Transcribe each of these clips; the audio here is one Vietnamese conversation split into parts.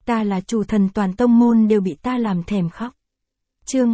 Ta là chủ thần toàn tông môn đều bị ta làm thèm khóc. Chương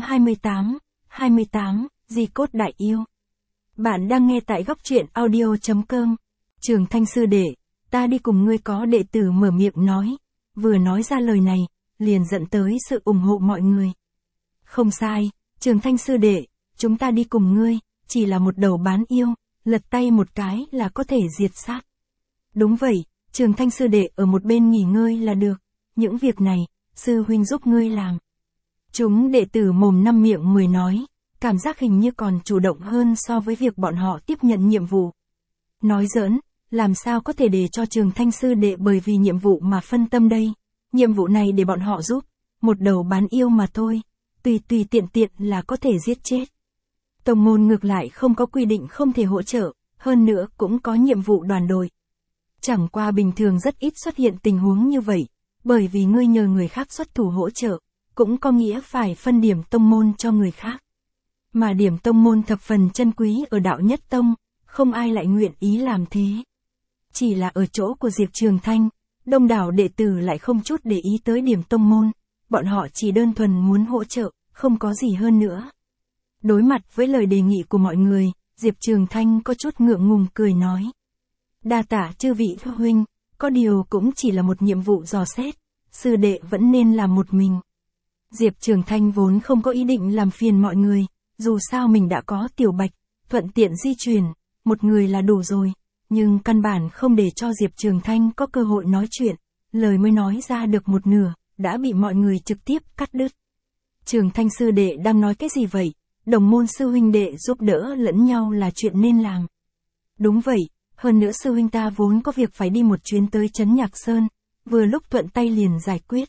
28, Di cốt đại yêu. Bạn đang nghe tại góc truyện audio.com. Trường Thanh sư đệ, ta đi cùng ngươi, có đệ tử mở miệng nói. Vừa nói ra lời này, liền dẫn tới sự ủng hộ mọi người. Không sai, Trường Thanh sư đệ, chúng ta đi cùng ngươi, chỉ là một đầu bán yêu, lật tay một cái là có thể diệt sát. Đúng vậy, Trường Thanh sư đệ ở một bên nghỉ ngơi là được, những việc này, sư huynh giúp ngươi làm. Chúng đệ tử mồm năm miệng mười nói, cảm giác hình như còn chủ động hơn so với việc bọn họ tiếp nhận nhiệm vụ. Nói giỡn, làm sao có thể để cho Trường Thanh sư đệ bởi vì nhiệm vụ mà phân tâm đây, nhiệm vụ này để bọn họ giúp, một đầu bán yêu mà thôi, tùy tiện là có thể giết chết. Tông môn ngược lại không có quy định không thể hỗ trợ, hơn nữa cũng có nhiệm vụ đoàn đội. Chẳng qua bình thường rất ít xuất hiện tình huống như vậy, bởi vì ngươi nhờ người khác xuất thủ hỗ trợ, cũng có nghĩa phải phân điểm tông môn cho người khác. Mà điểm tông môn thập phần chân quý ở đạo nhất tông, không ai lại nguyện ý làm thế. Chỉ là ở chỗ của Diệp Trường Thanh, đông đảo đệ tử lại không chút để ý tới điểm tông môn, bọn họ chỉ đơn thuần muốn hỗ trợ, không có gì hơn nữa. Đối mặt với lời đề nghị của mọi người, Diệp Trường Thanh có chút ngượng ngùng cười nói. Đa tạ chư vị huynh, có điều cũng chỉ là một nhiệm vụ dò xét, sư đệ vẫn nên làm một mình. Diệp Trường Thanh vốn không có ý định làm phiền mọi người, dù sao mình đã có Tiểu Bạch, thuận tiện di chuyển, một người là đủ rồi, nhưng căn bản không để cho Diệp Trường Thanh có cơ hội nói chuyện, lời mới nói ra được một nửa, đã bị mọi người trực tiếp cắt đứt. Trường Thanh sư đệ đang nói cái gì vậy? Đồng môn sư huynh đệ giúp đỡ lẫn nhau là chuyện nên làm. Đúng vậy, hơn nữa sư huynh ta vốn có việc phải đi một chuyến tới Trấn Nhạc Sơn, vừa lúc thuận tay liền giải quyết.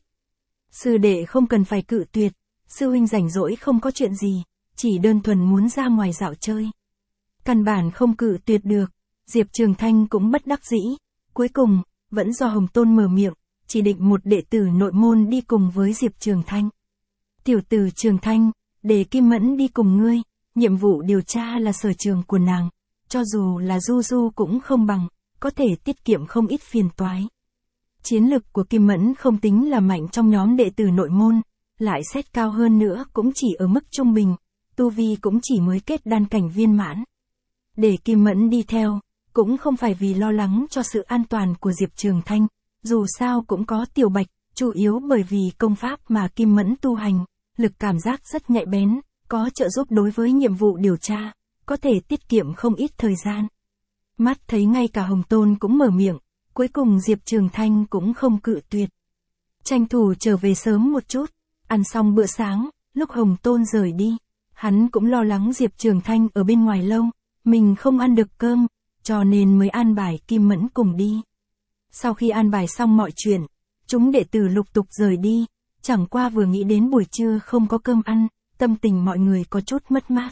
Sư đệ không cần phải cự tuyệt, sư huynh rảnh rỗi không có chuyện gì, chỉ đơn thuần muốn ra ngoài dạo chơi. Căn bản không cự tuyệt được, Diệp Trường Thanh cũng bất đắc dĩ, cuối cùng, vẫn do Hồng Tôn mở miệng, chỉ định một đệ tử nội môn đi cùng với Diệp Trường Thanh. Tiểu tử Trường Thanh, để Kim Mẫn đi cùng ngươi, nhiệm vụ điều tra là sở trường của nàng, cho dù là Du cũng không bằng, có thể tiết kiệm không ít phiền toái. Chiến lực của Kim Mẫn không tính là mạnh trong nhóm đệ tử nội môn, lại xét cao hơn nữa cũng chỉ ở mức trung bình, tu vi cũng chỉ mới kết đan cảnh viên mãn. Để Kim Mẫn đi theo, cũng không phải vì lo lắng cho sự an toàn của Diệp Trường Thanh, dù sao cũng có Tiểu Bạch, chủ yếu bởi vì công pháp mà Kim Mẫn tu hành, lực cảm giác rất nhạy bén, có trợ giúp đối với nhiệm vụ điều tra, có thể tiết kiệm không ít thời gian. Mắt thấy ngay cả Hồng Tôn cũng mở miệng, cuối cùng Diệp Trường Thanh cũng không cự tuyệt. Tranh thủ trở về sớm một chút, ăn xong bữa sáng, lúc Hồng Tôn rời đi, hắn cũng lo lắng Diệp Trường Thanh ở bên ngoài lâu, mình không ăn được cơm, cho nên mới an bài Kim Mẫn cùng đi. Sau khi an bài xong mọi chuyện, chúng đệ tử lục tục rời đi, chẳng qua vừa nghĩ đến buổi trưa không có cơm ăn, tâm tình mọi người có chút mất mát.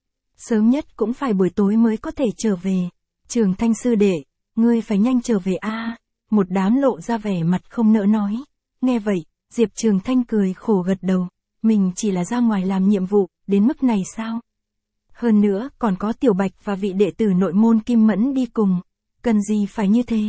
Sớm nhất cũng phải buổi tối mới có thể trở về. Trường Thanh sư đệ, ngươi phải nhanh trở về a. Một đám lộ ra vẻ mặt không nỡ nói. Nghe vậy, Diệp Trường Thanh cười khổ gật đầu, mình chỉ là ra ngoài làm nhiệm vụ, đến mức này sao? Hơn nữa, còn có Tiểu Bạch và vị đệ tử nội môn Kim Mẫn đi cùng, cần gì phải như thế?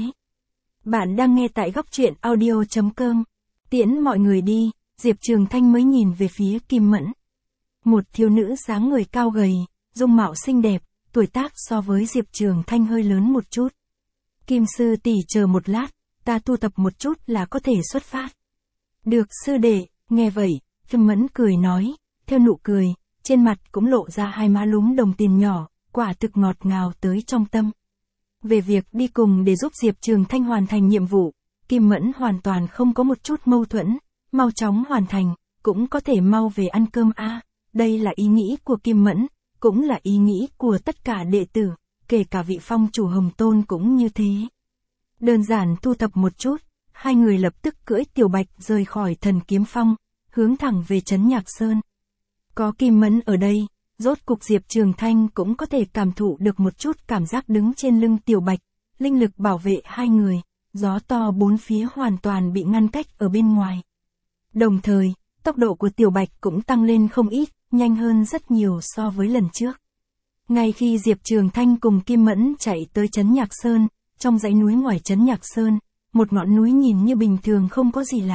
Bạn đang nghe tại góc truyện audio.com. Tiễn mọi người đi, Diệp Trường Thanh mới nhìn về phía Kim Mẫn. Một thiếu nữ dáng người cao gầy, dung mạo xinh đẹp, tuổi tác so với Diệp Trường Thanh hơi lớn một chút. Kim sư tỷ chờ một lát, ta thu thập một chút là có thể xuất phát. Được sư đệ, nghe vậy, Kim Mẫn cười nói, theo nụ cười, trên mặt cũng lộ ra hai má lúm đồng tiền nhỏ, quả thực ngọt ngào tới trong tâm. Về việc đi cùng để giúp Diệp Trường Thanh hoàn thành nhiệm vụ, Kim Mẫn hoàn toàn không có một chút mâu thuẫn, mau chóng hoàn thành, cũng có thể mau về ăn cơm a. Đây là ý nghĩ của Kim Mẫn, cũng là ý nghĩ của tất cả đệ tử, kể cả vị phong chủ Hồng Tôn cũng như thế. Đơn giản thu thập một chút, hai người lập tức cưỡi Tiểu Bạch rời khỏi Thần Kiếm Phong, hướng thẳng về Trấn Nhạc Sơn. Có Kim Mẫn ở đây, rốt cục Diệp Trường Thanh cũng có thể cảm thụ được một chút cảm giác đứng trên lưng Tiểu Bạch, linh lực bảo vệ hai người, gió to bốn phía hoàn toàn bị ngăn cách ở bên ngoài. Đồng thời, tốc độ của Tiểu Bạch cũng tăng lên không ít, nhanh hơn rất nhiều so với lần trước. Ngay khi Diệp Trường Thanh cùng Kim Mẫn chạy tới Trấn Nhạc Sơn, trong dãy núi ngoài Trấn Nhạc Sơn, một ngọn núi nhìn như bình thường không có gì lạ,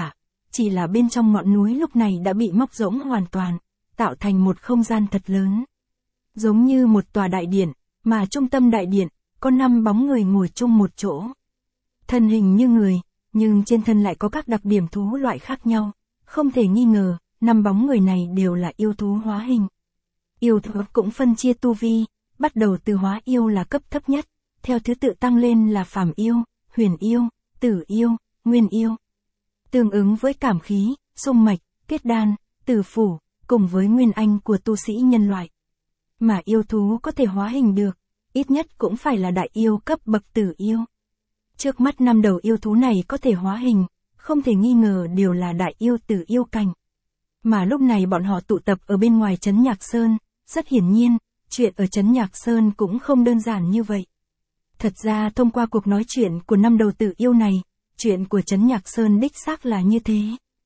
chỉ là bên trong ngọn núi lúc này đã bị móc rỗng hoàn toàn, tạo thành một không gian thật lớn. Giống như một tòa đại điện, mà trung tâm đại điện, có 5 bóng người ngồi chung một chỗ. Thân hình như người, nhưng trên thân lại có các đặc điểm thú loại khác nhau. Không thể nghi ngờ, 5 bóng người này đều là yêu thú hóa hình. Yêu thú cũng phân chia tu vi, bắt đầu từ hóa yêu là cấp thấp nhất, theo thứ tự tăng lên là phàm yêu, huyền yêu, tử yêu, nguyên yêu. Tương ứng với cảm khí, xung mạch, kết đan, tử phủ, cùng với nguyên anh của tu sĩ nhân loại. Mà yêu thú có thể hóa hình được, ít nhất cũng phải là đại yêu cấp bậc tử yêu. Trước mắt 5 đầu yêu thú này có thể hóa hình, không thể nghi ngờ đều là đại yêu tử yêu cảnh. Mà lúc này bọn họ tụ tập ở bên ngoài trấn Nhạc Sơn, rất hiển nhiên, chuyện ở trấn Nhạc Sơn cũng không đơn giản như vậy. Thật ra thông qua cuộc nói chuyện của 5 đầu tử yêu này, chuyện của trấn Nhạc Sơn đích xác là như thế.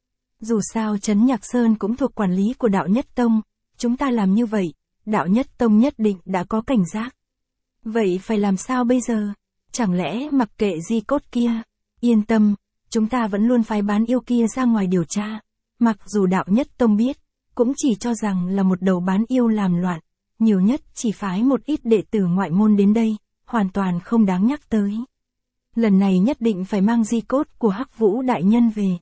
Dù sao trấn Nhạc Sơn cũng thuộc quản lý của Đạo Nhất Tông, chúng ta làm như vậy, Đạo Nhất Tông nhất định đã có cảnh giác. Vậy phải làm sao bây giờ? Chẳng lẽ mặc kệ di cốt kia? Yên tâm, chúng ta vẫn luôn phái bán yêu kia ra ngoài điều tra. Mặc dù Đạo Nhất Tông biết, cũng chỉ cho rằng là một đầu bán yêu làm loạn, nhiều nhất chỉ phái một ít đệ tử ngoại môn đến đây, hoàn toàn không đáng nhắc tới. Lần này nhất định phải mang di cốt của Hắc Vũ đại nhân về.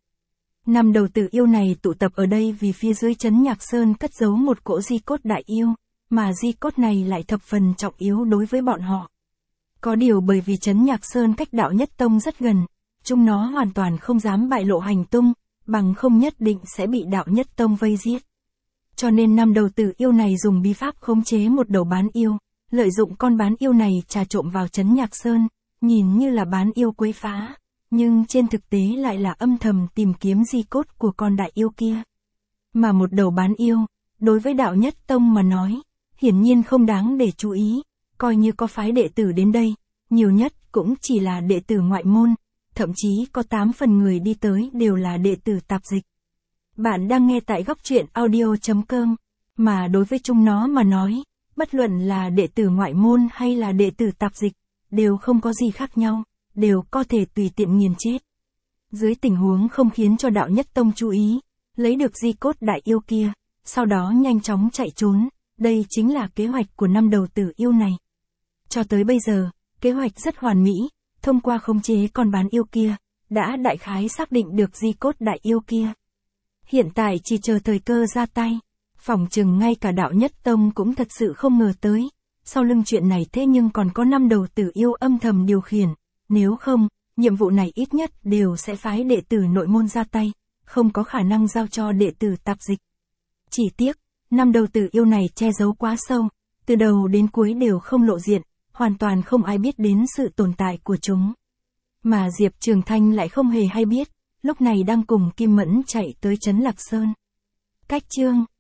5 đầu tử yêu này tụ tập ở đây vì phía dưới trấn Nhạc Sơn cất giấu một cỗ di cốt đại yêu, mà di cốt này lại thập phần trọng yếu đối với bọn họ. Có điều bởi vì trấn Nhạc Sơn cách Đạo Nhất Tông rất gần, chúng nó hoàn toàn không dám bại lộ hành tung, bằng không nhất định sẽ bị Đạo Nhất Tông vây giết. Cho nên 5 đầu tử yêu này dùng bí pháp khống chế một đầu bán yêu, lợi dụng con bán yêu này trà trộn vào trấn Nhạc Sơn, nhìn như là bán yêu quấy phá, nhưng trên thực tế lại là âm thầm tìm kiếm di cốt của con đại yêu kia. Mà một đầu bán yêu, đối với Đạo Nhất Tông mà nói, hiển nhiên không đáng để chú ý, coi như có phái đệ tử đến đây, nhiều nhất cũng chỉ là đệ tử ngoại môn, thậm chí có 8 phần người đi tới đều là đệ tử tạp dịch. Bạn đang nghe tại góc truyện audio.com, mà đối với chúng nó mà nói, bất luận là đệ tử ngoại môn hay là đệ tử tạp dịch, đều không có gì khác nhau, đều có thể tùy tiện nghiền chết. Dưới tình huống không khiến cho Đạo Nhất Tông chú ý, lấy được di cốt đại yêu kia, sau đó nhanh chóng chạy trốn, đây chính là kế hoạch của 5 đầu tử yêu này. Cho tới bây giờ, kế hoạch rất hoàn mỹ, thông qua khống chế con bán yêu kia, đã đại khái xác định được di cốt đại yêu kia. Hiện tại chỉ chờ thời cơ ra tay, phỏng chừng ngay cả Đạo Nhất Tông cũng thật sự không ngờ tới, sau lưng chuyện này thế nhưng còn có 5 đầu tử yêu âm thầm điều khiển, nếu không, nhiệm vụ này ít nhất đều sẽ phái đệ tử nội môn ra tay, không có khả năng giao cho đệ tử tạp dịch. Chỉ tiếc, 5 đầu tử yêu này che giấu quá sâu, từ đầu đến cuối đều không lộ diện, hoàn toàn không ai biết đến sự tồn tại của chúng. Mà Diệp Trường Thanh lại không hề hay biết, lúc này đang cùng Kim Mẫn chạy tới trấn Lạc Sơn. Cách chương